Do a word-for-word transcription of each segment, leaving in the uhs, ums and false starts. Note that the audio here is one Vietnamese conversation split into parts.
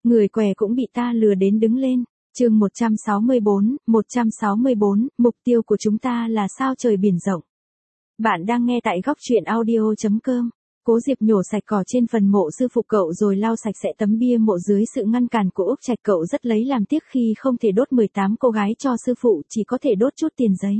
Người què cũng bị ta lừa đến đứng lên. Chương một trăm sáu mươi bốn, một trăm sáu mươi bốn, mục tiêu của chúng ta là sao trời biển rộng. Bạn đang nghe tại góc truyện audio chấm com. Cố Diệp nhổ sạch cỏ trên phần mộ sư phụ cậu rồi lau sạch sẽ tấm bia mộ dưới sự ngăn cản của Úc Trạch. Cậu rất lấy làm tiếc khi không thể đốt mười tám cô gái cho sư phụ, chỉ có thể đốt chút tiền giấy.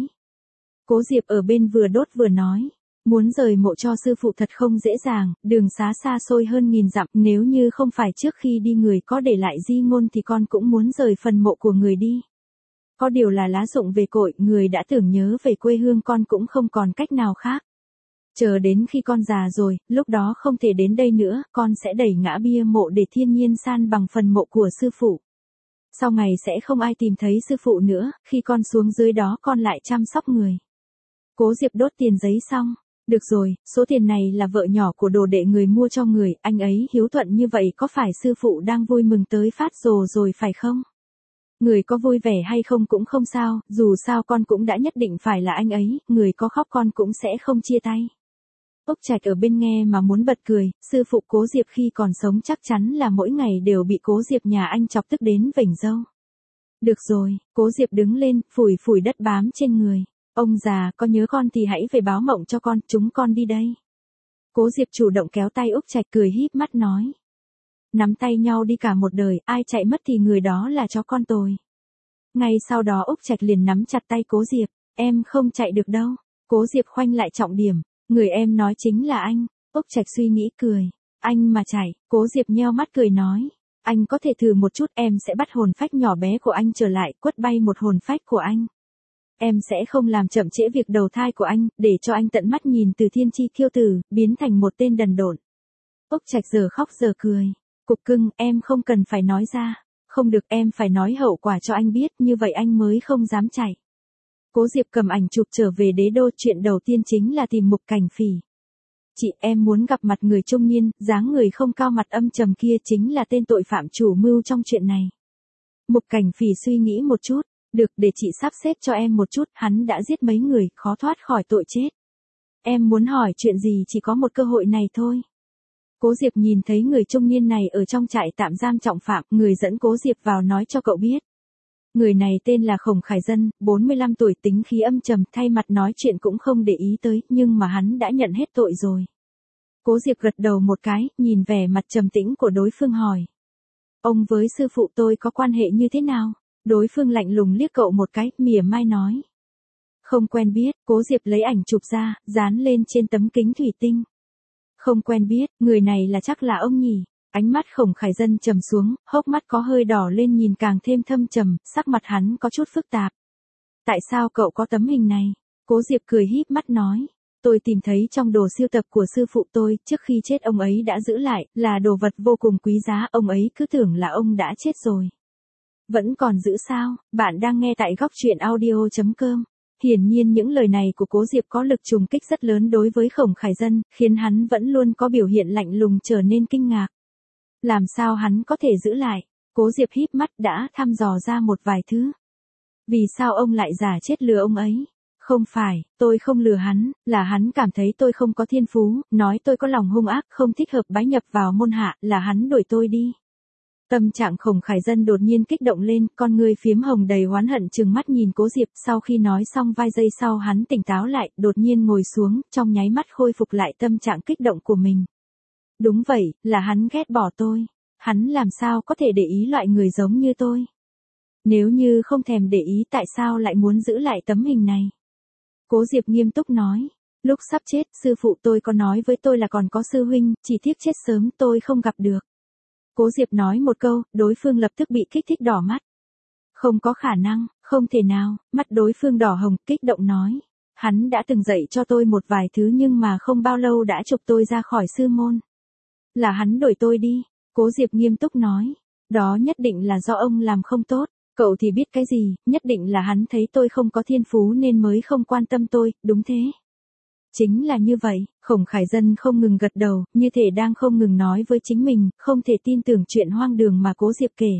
Cố Diệp ở bên vừa đốt vừa nói. Muốn rời mộ cho sư phụ thật không dễ dàng, đường xá xa xôi hơn nghìn dặm, nếu như không phải trước khi đi người có để lại di ngôn thì con cũng muốn rời phần mộ của người đi. Có điều là lá rụng về cội, người đã tưởng nhớ về quê hương con cũng không còn cách nào khác. Chờ đến khi con già rồi, lúc đó không thể đến đây nữa, con sẽ đẩy ngã bia mộ để thiên nhiên san bằng phần mộ của sư phụ. Sau ngày sẽ không ai tìm thấy sư phụ nữa, khi con xuống dưới đó con lại chăm sóc người. Cố Diệp đốt tiền giấy xong. Được rồi, số tiền này là vợ nhỏ của đồ đệ người mua cho người, anh ấy hiếu thuận như vậy có phải sư phụ đang vui mừng tới phát rồ rồi phải không? Người có vui vẻ hay không cũng không sao, dù sao con cũng đã nhất định phải là anh ấy, người có khóc con cũng sẽ không chia tay. Úc Trạch ở bên nghe mà muốn bật cười, sư phụ Cố Diệp khi còn sống chắc chắn là mỗi ngày đều bị Cố Diệp nhà anh chọc tức đến vểnh râu. Được rồi, Cố Diệp đứng lên, phủi phủi đất bám trên người. Ông già, có nhớ con thì hãy về báo mộng cho con, chúng con đi đây. Cố Diệp chủ động kéo tay Úc Trạch cười híp mắt nói. Nắm tay nhau đi cả một đời, ai chạy mất thì người đó là chó con tồi. Ngay sau đó Úc Trạch liền nắm chặt tay Cố Diệp, em không chạy được đâu. Cố Diệp khoanh lại trọng điểm, người em nói chính là anh. Úc Trạch suy nghĩ cười, anh mà chạy, Cố Diệp nheo mắt cười nói. Anh có thể thử một chút, em sẽ bắt hồn phách nhỏ bé của anh trở lại, quất bay một hồn phách của anh. Em sẽ không làm chậm trễ việc đầu thai của anh, để cho anh tận mắt nhìn từ thiên chi kiêu tử, biến thành một tên đần độn. Úc Trạch giờ khóc giờ cười. Cục cưng, em không cần phải nói ra. Không được, em phải nói hậu quả cho anh biết, như vậy anh mới không dám chạy. Cố Diệp cầm ảnh chụp trở về đế đô, chuyện đầu tiên chính là tìm Mục Cảnh Phỉ. Chị, em muốn gặp mặt người trung niên, dáng người không cao mặt âm trầm kia chính là tên tội phạm chủ mưu trong chuyện này. Mục Cảnh Phỉ suy nghĩ một chút. Được, để chị sắp xếp cho em một chút, hắn đã giết mấy người, khó thoát khỏi tội chết. Em muốn hỏi chuyện gì chỉ có một cơ hội này thôi. Cố Diệp nhìn thấy người trung niên này ở trong trại tạm giam trọng phạm, người dẫn Cố Diệp vào nói cho cậu biết. Người này tên là Khổng Khải Dân, bốn mươi lăm tuổi, tính khí âm trầm, thay mặt nói chuyện cũng không để ý tới, nhưng mà hắn đã nhận hết tội rồi. Cố Diệp gật đầu một cái, nhìn vẻ mặt trầm tĩnh của đối phương hỏi. Ông với sư phụ tôi có quan hệ như thế nào? Đối phương lạnh lùng liếc cậu một cái, mỉa mai nói. Không quen biết, Cố Diệp lấy ảnh chụp ra, dán lên trên tấm kính thủy tinh. Không quen biết, người này là chắc là ông nhỉ. Ánh mắt Khổng Khải Dân trầm xuống, hốc mắt có hơi đỏ lên nhìn càng thêm thâm trầm, sắc mặt hắn có chút phức tạp. Tại sao cậu có tấm hình này? Cố Diệp cười híp mắt nói. Tôi tìm thấy trong đồ sưu tập của sư phụ tôi, trước khi chết ông ấy đã giữ lại, là đồ vật vô cùng quý giá, ông ấy cứ tưởng là ông đã chết rồi. Vẫn còn giữ sao? Bạn đang nghe tại góc truyện audio chấm com. Hiển nhiên những lời này của Cố Diệp có lực trùng kích rất lớn đối với Khổng Khải Dân, khiến hắn vẫn luôn có biểu hiện lạnh lùng trở nên kinh ngạc. Làm sao hắn có thể giữ lại? Cố Diệp híp mắt đã thăm dò ra một vài thứ. Vì sao ông lại giả chết lừa ông ấy? Không phải, tôi không lừa hắn, là hắn cảm thấy tôi không có thiên phú, nói tôi có lòng hung ác, không thích hợp bái nhập vào môn hạ, là hắn đuổi tôi đi. Tâm trạng Khổng Khải Dân đột nhiên kích động lên, con người phiếm hồng đầy oán hận trừng mắt nhìn Cố Diệp, sau khi nói xong vài giây sau hắn tỉnh táo lại, đột nhiên ngồi xuống, trong nháy mắt khôi phục lại tâm trạng kích động của mình. Đúng vậy, là hắn ghét bỏ tôi. Hắn làm sao có thể để ý loại người giống như tôi? Nếu như không thèm để ý tại sao lại muốn giữ lại tấm hình này? Cố Diệp nghiêm túc nói. Lúc sắp chết, sư phụ tôi có nói với tôi là còn có sư huynh, chỉ tiếc chết sớm tôi không gặp được. Cố Diệp nói một câu, đối phương lập tức bị kích thích đỏ mắt. Không có khả năng, không thể nào, mắt đối phương đỏ hồng, kích động nói. Hắn đã từng dạy cho tôi một vài thứ nhưng mà không bao lâu đã trục tôi ra khỏi sư môn. Là hắn đuổi tôi đi, Cố Diệp nghiêm túc nói. Đó nhất định là do ông làm không tốt, cậu thì biết cái gì, nhất định là hắn thấy tôi không có thiên phú nên mới không quan tâm tôi, đúng thế. Chính là như vậy, Khổng Khải Dân không ngừng gật đầu, như thể đang không ngừng nói với chính mình, không thể tin tưởng chuyện hoang đường mà Cố Diệp kể.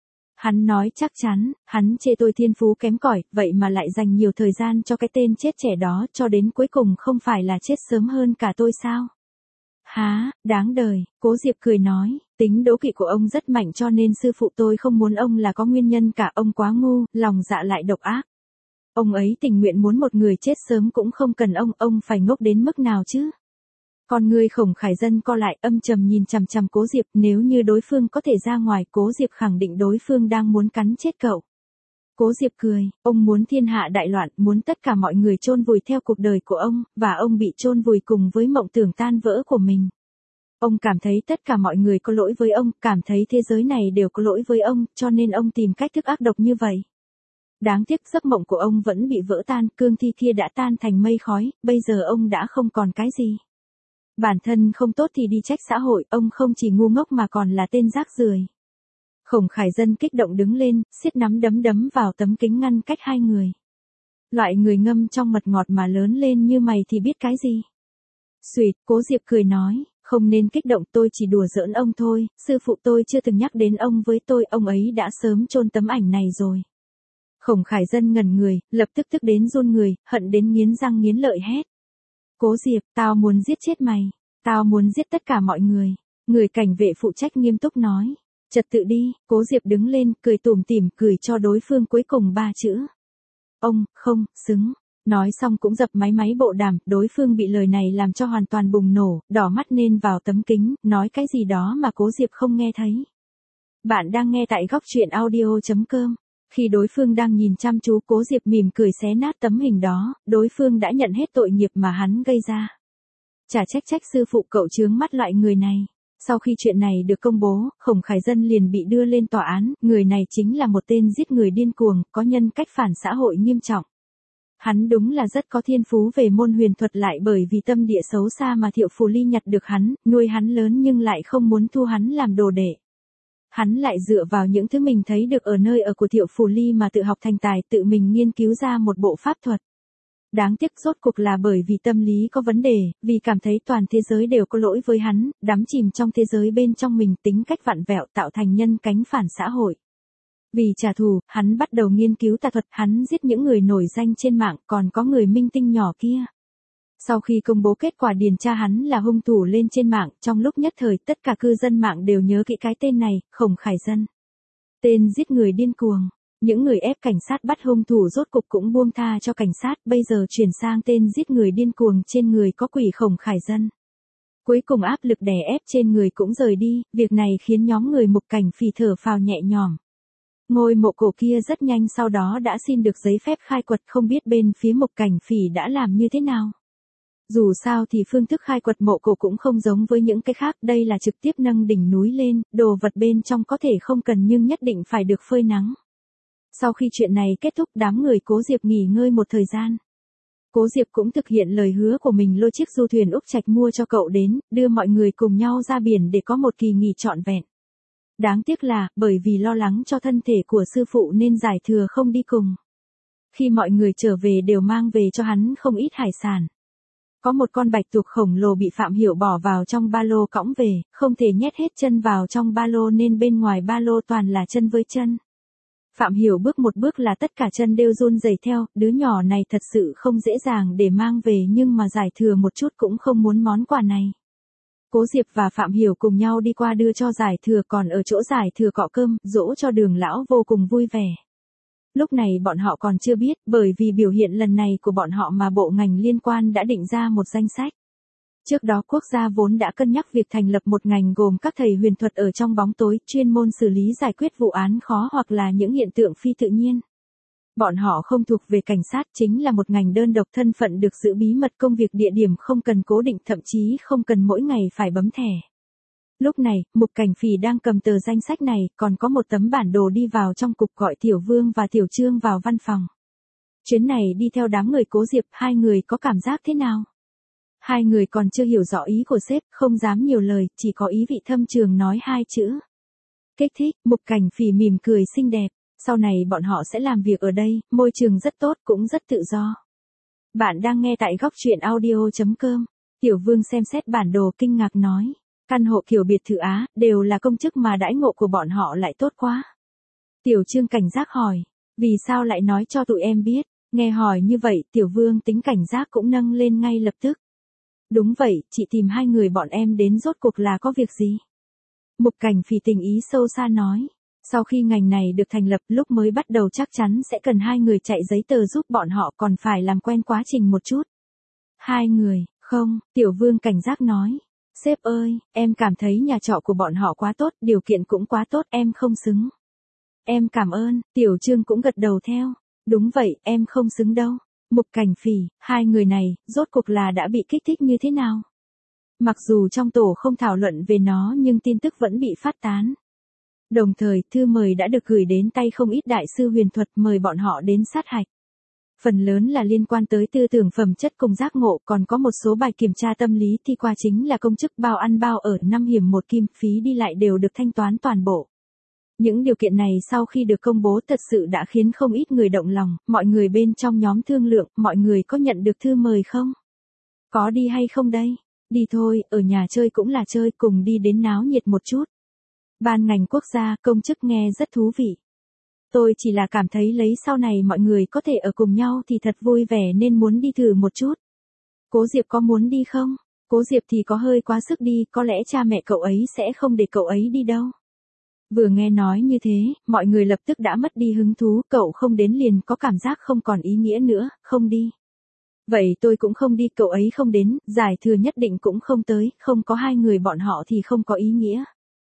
Hắn nói chắc chắn, hắn chê tôi thiên phú kém cỏi, vậy mà lại dành nhiều thời gian cho cái tên chết trẻ đó, cho đến cuối cùng không phải là chết sớm hơn cả tôi sao? Há, đáng đời, Cố Diệp cười nói, Tính đố kỵ của ông rất mạnh cho nên sư phụ tôi không muốn ông là có nguyên nhân cả, ông quá ngu, lòng dạ lại độc ác. Ông ấy tình nguyện muốn một người chết sớm cũng không cần ông, ông phải ngốc đến mức nào chứ? Con người Khổng Khải Dân co lại âm trầm nhìn chằm chằm Cố Diệp, nếu như đối phương có thể ra ngoài, Cố Diệp khẳng định đối phương đang muốn cắn chết cậu. Cố Diệp cười, ông muốn thiên hạ đại loạn, muốn tất cả mọi người chôn vùi theo cuộc đời của ông, và ông bị chôn vùi cùng với mộng tưởng tan vỡ của mình. Ông cảm thấy tất cả mọi người có lỗi với ông, cảm thấy thế giới này đều có lỗi với ông, cho nên ông tìm cách thức ác độc như vậy. Đáng tiếc giấc mộng của ông vẫn bị vỡ tan, cương thi kia đã tan thành mây khói, bây giờ ông đã không còn cái gì. Bản thân không tốt thì đi trách xã hội, ông không chỉ ngu ngốc mà còn là tên rác rưởi. Khổng Khải Dân kích động đứng lên, siết nắm đấm đấm vào tấm kính ngăn cách hai người. Loại người ngâm trong mật ngọt mà lớn lên như mày thì biết cái gì? Xuyệt, Cố Diệp cười nói, không nên kích động, tôi chỉ đùa giỡn ông thôi, sư phụ tôi chưa từng nhắc đến ông với tôi, ông ấy đã sớm chôn tấm ảnh này rồi. Khổng Khải Dân ngẩn người, lập tức tức đến run người, hận đến nghiến răng nghiến lợi hét. Cố Diệp, tao muốn giết chết mày, tao muốn giết tất cả mọi người. Người cảnh vệ phụ trách nghiêm túc nói. Trật tự đi, Cố Diệp đứng lên, cười tủm tỉm, cười cho đối phương cuối cùng ba chữ. Ông, không, xứng. Nói xong cũng dập máy máy bộ đàm, đối phương bị lời này làm cho hoàn toàn bùng nổ, đỏ mắt nên vào tấm kính, nói cái gì đó mà Cố Diệp không nghe thấy. Bạn đang nghe tại góc truyện audio chấm com. Khi đối phương đang nhìn chăm chú, Cố Diệp mỉm cười xé nát tấm hình đó, đối phương đã nhận hết tội nghiệp mà hắn gây ra. Chả trách trách sư phụ cậu chướng mắt loại người này. Sau khi chuyện này được công bố, Khổng Khải Dân liền bị đưa lên tòa án, người này chính là một tên giết người điên cuồng, có nhân cách phản xã hội nghiêm trọng. Hắn đúng là rất có thiên phú về môn huyền thuật, lại bởi vì tâm địa xấu xa mà Thiệu Phù Ly nhặt được hắn, nuôi hắn lớn nhưng lại không muốn thu hắn làm đồ đệ. Hắn lại dựa vào những thứ mình thấy được ở nơi ở của Thiệu Phù Ly mà tự học thành tài, tự mình nghiên cứu ra một bộ pháp thuật. Đáng tiếc rốt cuộc là bởi vì tâm lý có vấn đề, vì cảm thấy toàn thế giới đều có lỗi với hắn, đắm chìm trong thế giới bên trong mình, tính cách vặn vẹo tạo thành nhân cánh phản xã hội. Vì trả thù, hắn bắt đầu nghiên cứu tà thuật, hắn giết những người nổi danh trên mạng, còn có người minh tinh nhỏ kia. Sau khi công bố kết quả điền tra hắn là hung thủ lên trên mạng, trong lúc nhất thời tất cả cư dân mạng đều nhớ kỹ cái tên này, Khổng Khải Dân. Tên giết người điên cuồng. Những người ép cảnh sát bắt hung thủ rốt cục cũng buông tha cho cảnh sát, bây giờ chuyển sang tên giết người điên cuồng trên người có quỷ Khổng Khải Dân. Cuối cùng áp lực đè ép trên người cũng rời đi, việc này khiến nhóm người Mục Cảnh Phỉ thở phào nhẹ nhõm. Ngôi mộ cổ kia rất nhanh sau đó đã xin được giấy phép khai quật, không biết bên phía Mục Cảnh Phỉ đã làm như thế nào. Dù sao thì phương thức khai quật mộ cổ cũng không giống với những cái khác, đây là trực tiếp nâng đỉnh núi lên, đồ vật bên trong có thể không cần nhưng nhất định phải được phơi nắng. Sau khi chuyện này kết thúc, đám người Cố Diệp nghỉ ngơi một thời gian. Cố Diệp cũng thực hiện lời hứa của mình, lôi chiếc du thuyền Úc Trạch mua cho cậu đến, đưa mọi người cùng nhau ra biển để có một kỳ nghỉ trọn vẹn. Đáng tiếc là, bởi vì lo lắng cho thân thể của sư phụ nên Giải Thừa không đi cùng. Khi mọi người trở về đều mang về cho hắn không ít hải sản. Có một con bạch tuộc khổng lồ bị Phạm Hiểu bỏ vào trong ba lô cõng về, không thể nhét hết chân vào trong ba lô nên bên ngoài ba lô toàn là chân với chân. Phạm Hiểu bước một bước là tất cả chân đều run rẩy theo, đứa nhỏ này thật sự không dễ dàng để mang về nhưng mà Giải Thừa một chút cũng không muốn món quà này. Cố Diệp và Phạm Hiểu cùng nhau đi qua đưa cho Giải Thừa, còn ở chỗ Giải Thừa cọ cơm, dỗ cho Đường lão vô cùng vui vẻ. Lúc này bọn họ còn chưa biết, bởi vì biểu hiện lần này của bọn họ mà bộ ngành liên quan đã định ra một danh sách. Trước đó quốc gia vốn đã cân nhắc việc thành lập một ngành gồm các thầy huyền thuật ở trong bóng tối, chuyên môn xử lý giải quyết vụ án khó hoặc là những hiện tượng phi tự nhiên. Bọn họ không thuộc về cảnh sát, chính là một ngành đơn độc, thân phận được giữ bí mật, công việc địa điểm không cần cố định, thậm chí không cần mỗi ngày phải bấm thẻ. Lúc này, Mục Cảnh Phỉ đang cầm tờ danh sách này, còn có một tấm bản đồ đi vào trong cục, gọi Tiểu Vương và Tiểu Trương vào văn phòng. Chuyến này đi theo đám người Cố Diệp, hai người có cảm giác thế nào? Hai người còn chưa hiểu rõ ý của sếp, không dám nhiều lời, chỉ có ý vị thâm trường nói hai chữ. Kích thích. Mục Cảnh Phỉ mỉm cười xinh đẹp, sau này bọn họ sẽ làm việc ở đây, môi trường rất tốt, cũng rất tự do. Bạn đang nghe tại góc truyện audio chấm com. Tiểu Vương xem xét bản đồ kinh ngạc nói. Căn hộ kiểu biệt thự Á, đều là công chức mà đãi ngộ của bọn họ lại tốt quá. Tiểu Trương cảnh giác hỏi, vì sao lại nói cho tụi em biết? Nghe hỏi như vậy, Tiểu Vương tính cảnh giác cũng nâng lên ngay lập tức. Đúng vậy, chị tìm hai người bọn em đến rốt cuộc là có việc gì? Mục Cảnh Phỉ tình ý sâu xa nói. Sau khi ngành này được thành lập lúc mới bắt đầu chắc chắn sẽ cần hai người chạy giấy tờ giúp bọn họ còn phải làm quen quá trình một chút. Hai người, không, Tiểu Vương cảnh giác nói. Sếp ơi, em cảm thấy nhà trọ của bọn họ quá tốt, điều kiện cũng quá tốt, em không xứng. Em cảm ơn, Tiểu Trương cũng gật đầu theo. Đúng vậy, em không xứng đâu. Mục Cảnh Phỉ, hai người này, rốt cuộc là đã bị kích thích như thế nào? Mặc dù trong tổ không thảo luận về nó nhưng tin tức vẫn bị phát tán. Đồng thời, thư mời đã được gửi đến tay không ít đại sư huyền thuật mời bọn họ đến sát hạch. Phần lớn là liên quan tới tư tưởng phẩm chất cùng giác ngộ, còn có một số bài kiểm tra tâm lý thi qua chính là công chức bao ăn bao ở năm hiểm một kim, phí đi lại đều được thanh toán toàn bộ. Những điều kiện này sau khi được công bố thật sự đã khiến không ít người động lòng, mọi người bên trong nhóm thương lượng, mọi người có nhận được thư mời không? Có đi hay không đây? Đi thôi, ở nhà chơi cũng là chơi, cùng đi đến náo nhiệt một chút. Ban ngành quốc gia, công chức nghe rất thú vị. Tôi chỉ là cảm thấy lấy sau này mọi người có thể ở cùng nhau thì thật vui vẻ nên muốn đi thử một chút. Cố Diệp có muốn đi không? Cố Diệp thì có hơi quá sức đi, có lẽ cha mẹ cậu ấy sẽ không để cậu ấy đi đâu. Vừa nghe nói như thế, mọi người lập tức đã mất đi hứng thú, cậu không đến liền có cảm giác không còn ý nghĩa nữa, không đi. Vậy tôi cũng không đi, cậu ấy không đến, giải thừa nhất định cũng không tới, không có hai người bọn họ thì không có ý nghĩa.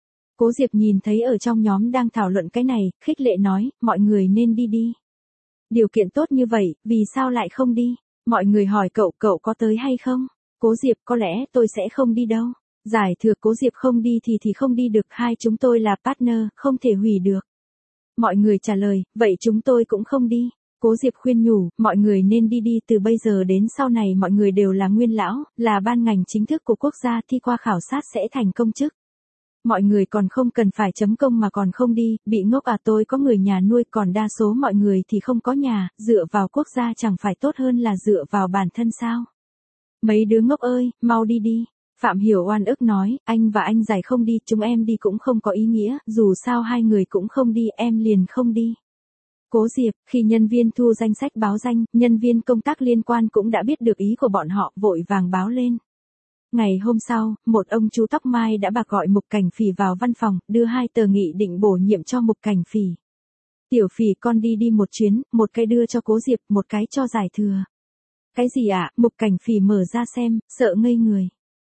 Cố Diệp nhìn thấy ở trong nhóm đang thảo luận cái này, khích lệ nói, mọi người nên đi đi. Điều kiện tốt như vậy, vì sao lại không đi? Mọi người hỏi cậu, cậu có tới hay không? Cố Diệp, có lẽ tôi sẽ không đi đâu. Giải thừa Cố Diệp không đi thì thì không đi được, hai chúng tôi là partner, không thể hủy được. Mọi người trả lời, vậy chúng tôi cũng không đi. Cố Diệp khuyên nhủ, mọi người nên đi đi, từ bây giờ đến sau này mọi người đều là nguyên lão, là ban ngành chính thức của quốc gia, thi qua khảo sát sẽ thành công chức. Mọi người còn không cần phải chấm công mà còn không đi, bị ngốc à, tôi có người nhà nuôi, còn đa số mọi người thì không có nhà, dựa vào quốc gia chẳng phải tốt hơn là dựa vào bản thân sao? Mấy đứa ngốc ơi, mau đi đi. Phạm Hiểu oan ức nói, anh và anh Giải không đi, chúng em đi cũng không có ý nghĩa, dù sao hai người cũng không đi, em liền không đi. Cố Diệp, khi nhân viên thu danh sách báo danh, nhân viên công tác liên quan cũng đã biết được ý của bọn họ, vội vàng báo lên. Ngày hôm sau, một ông chú tóc mai đã bạc gọi Mục Cảnh Phỉ vào văn phòng, đưa hai tờ nghị định bổ nhiệm cho Mục Cảnh Phỉ. Tiểu Phỉ, con đi đi một chuyến, một cái đưa cho Cố Diệp, một cái cho Giải thừa. Cái gì ạ? À? Mục Cảnh Phỉ mở ra xem, sợ ngây người.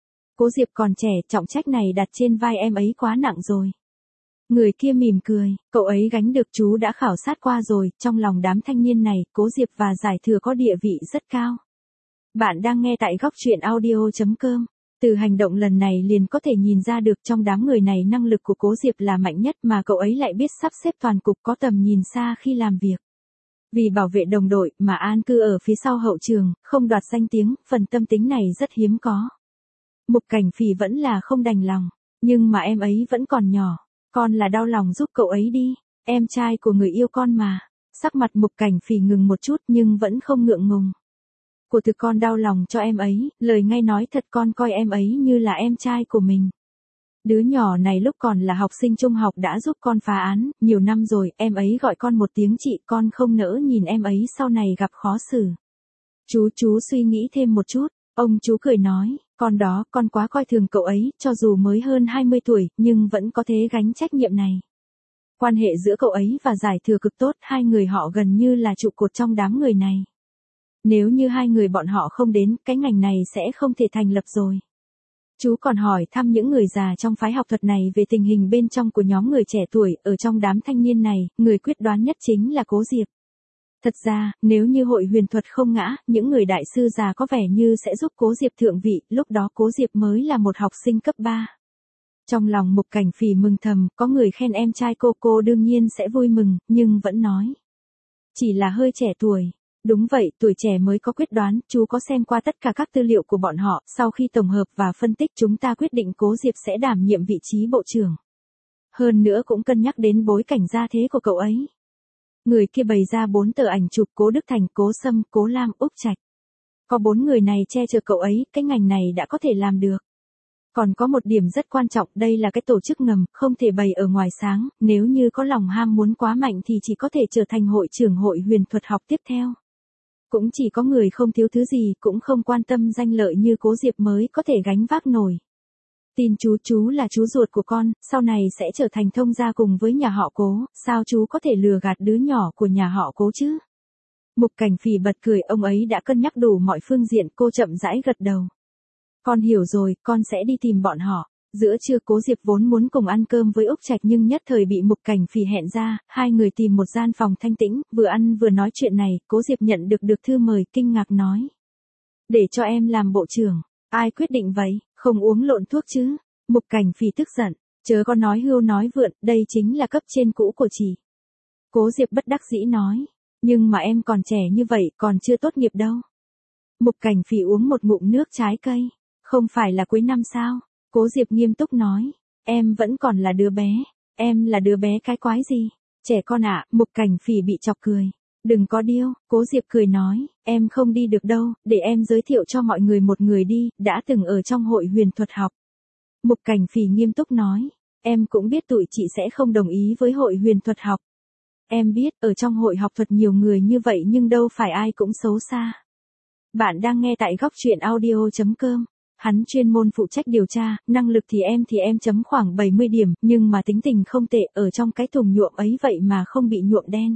Cố Diệp còn trẻ, trọng trách này đặt trên vai em ấy quá nặng rồi. Người kia mỉm cười, cậu ấy gánh được, chú đã khảo sát qua rồi, trong lòng đám thanh niên này, Cố Diệp và Giải thừa có địa vị rất cao. Bạn đang nghe tại góc truyện audio chấm com. Từ hành động lần này liền có thể nhìn ra được trong đám người này năng lực của Cố Diệp là mạnh nhất mà cậu ấy lại biết sắp xếp toàn cục, có tầm nhìn xa khi làm việc. Vì bảo vệ đồng đội mà an cư ở phía sau hậu trường, không đoạt danh tiếng, phần tâm tính này rất hiếm có. Mục Cảnh Phỉ vẫn là không đành lòng, nhưng mà em ấy vẫn còn nhỏ, con là đau lòng giúp cậu ấy đi, em trai của người yêu con mà. Sắc mặt Mục Cảnh Phỉ ngừng một chút nhưng vẫn không ngượng ngùng. Của thực con đau lòng cho em ấy, lời ngay nói thật, con coi em ấy như là em trai của mình. Đứa nhỏ này lúc còn là học sinh trung học đã giúp con phá án, nhiều năm rồi, em ấy gọi con một tiếng chị, con không nỡ nhìn em ấy sau này gặp khó xử. Chú chú suy nghĩ thêm một chút, ông chú cười nói, con đó, con quá coi thường cậu ấy, cho dù mới hơn hai mươi tuổi, nhưng vẫn có thể gánh trách nhiệm này. Quan hệ giữa cậu ấy và Giải thừa cực tốt, hai người họ gần như là trụ cột trong đám người này. Nếu như hai người bọn họ không đến, cái ngành này sẽ không thể thành lập rồi. Chú còn hỏi thăm những người già trong phái học thuật này về tình hình bên trong của nhóm người trẻ tuổi, ở trong đám thanh niên này, người quyết đoán nhất chính là Cố Diệp. Thật ra, nếu như hội huyền thuật không ngã, những người đại sư già có vẻ như sẽ giúp Cố Diệp thượng vị, lúc đó Cố Diệp mới là một học sinh cấp ba. Trong lòng Mục Cảnh Phỉ mừng thầm, có người khen em trai cô, cô đương nhiên sẽ vui mừng, nhưng vẫn nói. Chỉ là hơi trẻ tuổi. Đúng vậy, tuổi trẻ mới có quyết đoán, chú có xem qua tất cả các tư liệu của bọn họ, sau khi tổng hợp và phân tích chúng ta quyết định Cố Diệp sẽ đảm nhiệm vị trí bộ trưởng. Hơn nữa cũng cân nhắc đến bối cảnh gia thế của cậu ấy. Người kia bày ra bốn tờ ảnh chụp Cố Đức Thành, Cố Sâm, Cố Lam, Úc Trạch. Có bốn người này che chở cậu ấy, cái ngành này đã có thể làm được. Còn có một điểm rất quan trọng, đây là cái tổ chức ngầm, không thể bày ở ngoài sáng, nếu như có lòng ham muốn quá mạnh thì chỉ có thể trở thành hội trưởng hội huyền thuật học tiếp theo. Cũng chỉ có người không thiếu thứ gì, cũng không quan tâm danh lợi như Cố Diệp mới có thể gánh vác nổi. Tin chú, chú là chú ruột của con, sau này sẽ trở thành thông gia cùng với nhà họ Cố, sao chú có thể lừa gạt đứa nhỏ của nhà họ Cố chứ? Mục Cảnh Phỉ bật cười, ông ấy đã cân nhắc đủ mọi phương diện, cô chậm rãi gật đầu. Con hiểu rồi, con sẽ đi tìm bọn họ. Giữa trưa Cố Diệp vốn muốn cùng ăn cơm với Úc Trạch nhưng nhất thời bị Mục Cảnh Phỉ hẹn ra, hai người tìm một gian phòng thanh tĩnh, vừa ăn vừa nói chuyện này, Cố Diệp nhận được được thư mời, kinh ngạc nói. Để cho em làm bộ trưởng, ai quyết định vậy, không uống lộn thuốc chứ? Mục Cảnh Phỉ tức giận, chớ có nói hưu nói vượn, đây chính là cấp trên cũ của chị. Cố Diệp bất đắc dĩ nói, nhưng mà em còn trẻ như vậy, còn chưa tốt nghiệp đâu. Mục Cảnh Phỉ uống một ngụm nước trái cây, không phải là cuối năm sao? Cố Diệp nghiêm túc nói, em vẫn còn là đứa bé, em là đứa bé cái quái gì? Trẻ con ạ, Mục Cảnh Phỉ bị chọc cười. Đừng có điêu, Cố Diệp cười nói, em không đi được đâu, để em giới thiệu cho mọi người một người đi, đã từng ở trong hội huyền thuật học. Mục Cảnh Phỉ nghiêm túc nói, em cũng biết tụi chị sẽ không đồng ý với hội huyền thuật học. Em biết, ở trong hội học thuật nhiều người như vậy nhưng đâu phải ai cũng xấu xa. Bạn đang nghe tại góc truyện audio chấm com. Hắn chuyên môn phụ trách điều tra, năng lực thì em thì em chấm khoảng bảy mươi điểm, nhưng mà tính tình không tệ, ở trong cái thùng nhuộm ấy vậy mà không bị nhuộm đen.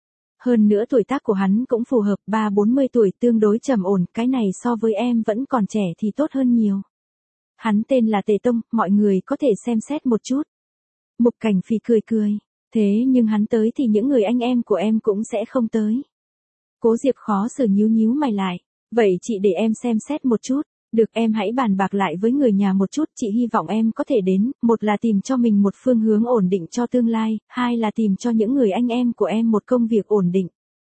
Hơn nữa tuổi tác của hắn cũng phù hợp, ba bốn mươi tuổi tương đối trầm ổn, cái này so với em vẫn còn trẻ thì tốt hơn nhiều. Hắn tên là Tề Tông, mọi người có thể xem xét một chút. Mục Cảnh Phỉ cười cười, thế nhưng hắn tới thì những người anh em của em cũng sẽ không tới. Cố Diệp khó xử nhíu nhíu mày lại, vậy chị để em xem xét một chút. Được, em hãy bàn bạc lại với người nhà một chút, chị hy vọng em có thể đến, một là tìm cho mình một phương hướng ổn định cho tương lai, hai là tìm cho những người anh em của em một công việc ổn định.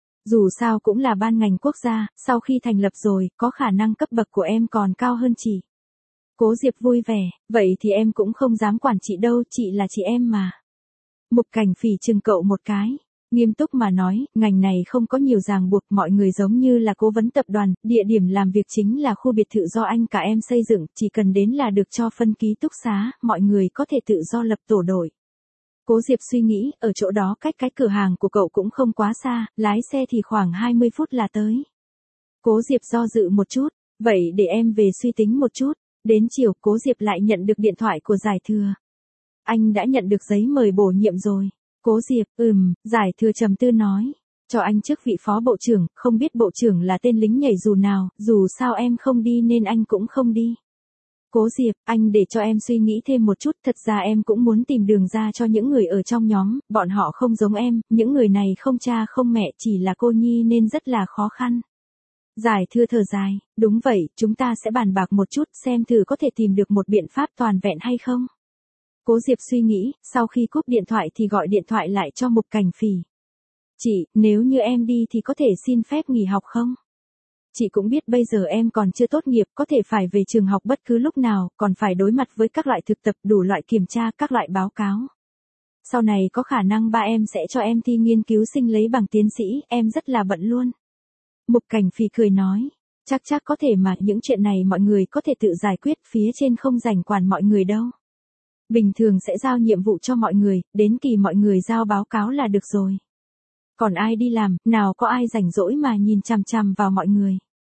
Dù sao cũng là ban ngành quốc gia, sau khi thành lập rồi, có khả năng cấp bậc của em còn cao hơn chị. Cố Diệp vui vẻ, vậy thì em cũng không dám quản chị đâu, chị là chị em mà. Mục Cảnh Phỉ chừng cậu một cái. Nghiêm túc mà nói, ngành này không có nhiều ràng buộc, mọi người giống như là cố vấn tập đoàn, địa điểm làm việc chính là khu biệt thự do anh cả em xây dựng, chỉ cần đến là được cho phân ký túc xá, mọi người có thể tự do lập tổ đội. Cố Diệp suy nghĩ, ở chỗ đó cách cái cửa hàng của cậu cũng không quá xa, lái xe thì khoảng hai mươi phút là tới. Cố Diệp do dự một chút, vậy để em về suy tính một chút. Đến chiều, Cố Diệp lại nhận được điện thoại của Giải Thừa. Anh đã nhận được giấy mời bổ nhiệm rồi. Cố Diệp, ừm, Giải Thừa trầm tư nói. Cho anh chức vị phó bộ trưởng, không biết bộ trưởng là tên lính nhảy dù nào, dù sao em không đi nên anh cũng không đi. Cố Diệp, anh để cho em suy nghĩ thêm một chút, thật ra em cũng muốn tìm đường ra cho những người ở trong nhóm, bọn họ không giống em, những người này không cha không mẹ, chỉ là cô nhi nên rất là khó khăn. Giải Thừa thở dài, đúng vậy, chúng ta sẽ bàn bạc một chút xem thử có thể tìm được một biện pháp toàn vẹn hay không. Cố Diệp suy nghĩ, sau khi cúp điện thoại thì gọi điện thoại lại cho Mục Cảnh Phỉ. Chị, nếu như em đi thì có thể xin phép nghỉ học không? Chị cũng biết bây giờ em còn chưa tốt nghiệp, có thể phải về trường học bất cứ lúc nào, còn phải đối mặt với các loại thực tập, đủ loại kiểm tra, các loại báo cáo. Sau này có khả năng ba em sẽ cho em thi nghiên cứu sinh lấy bằng tiến sĩ, em rất là bận luôn. Mục Cảnh Phỉ cười nói, chắc chắc có thể mà, những chuyện này mọi người có thể tự giải quyết, phía trên không rảnh quản mọi người đâu. Bình thường sẽ giao nhiệm vụ cho mọi người, đến kỳ mọi người giao báo cáo là được rồi. Còn ai đi làm, nào có ai rảnh rỗi mà nhìn chằm chằm vào mọi người.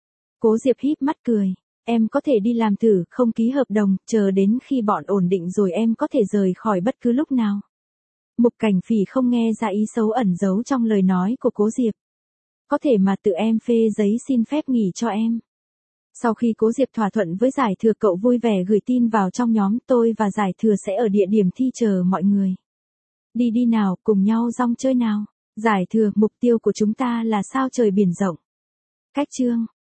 Cố Diệp híp mắt cười, em có thể đi làm thử, không ký hợp đồng, chờ đến khi bọn ổn định rồi em có thể rời khỏi bất cứ lúc nào. Mục Cảnh Phỉ không nghe ra ý xấu ẩn giấu trong lời nói của Cố Diệp. Có thể mà tự em phê giấy xin phép nghỉ cho em. Sau khi Cố Diệp thỏa thuận với Giải Thừa, cậu vui vẻ gửi tin vào trong nhóm, tôi và Giải Thừa sẽ ở địa điểm thi chờ mọi người. Đi đi nào, cùng nhau rong chơi nào. Giải Thừa, mục tiêu của chúng ta là sao trời biển rộng. Cách chương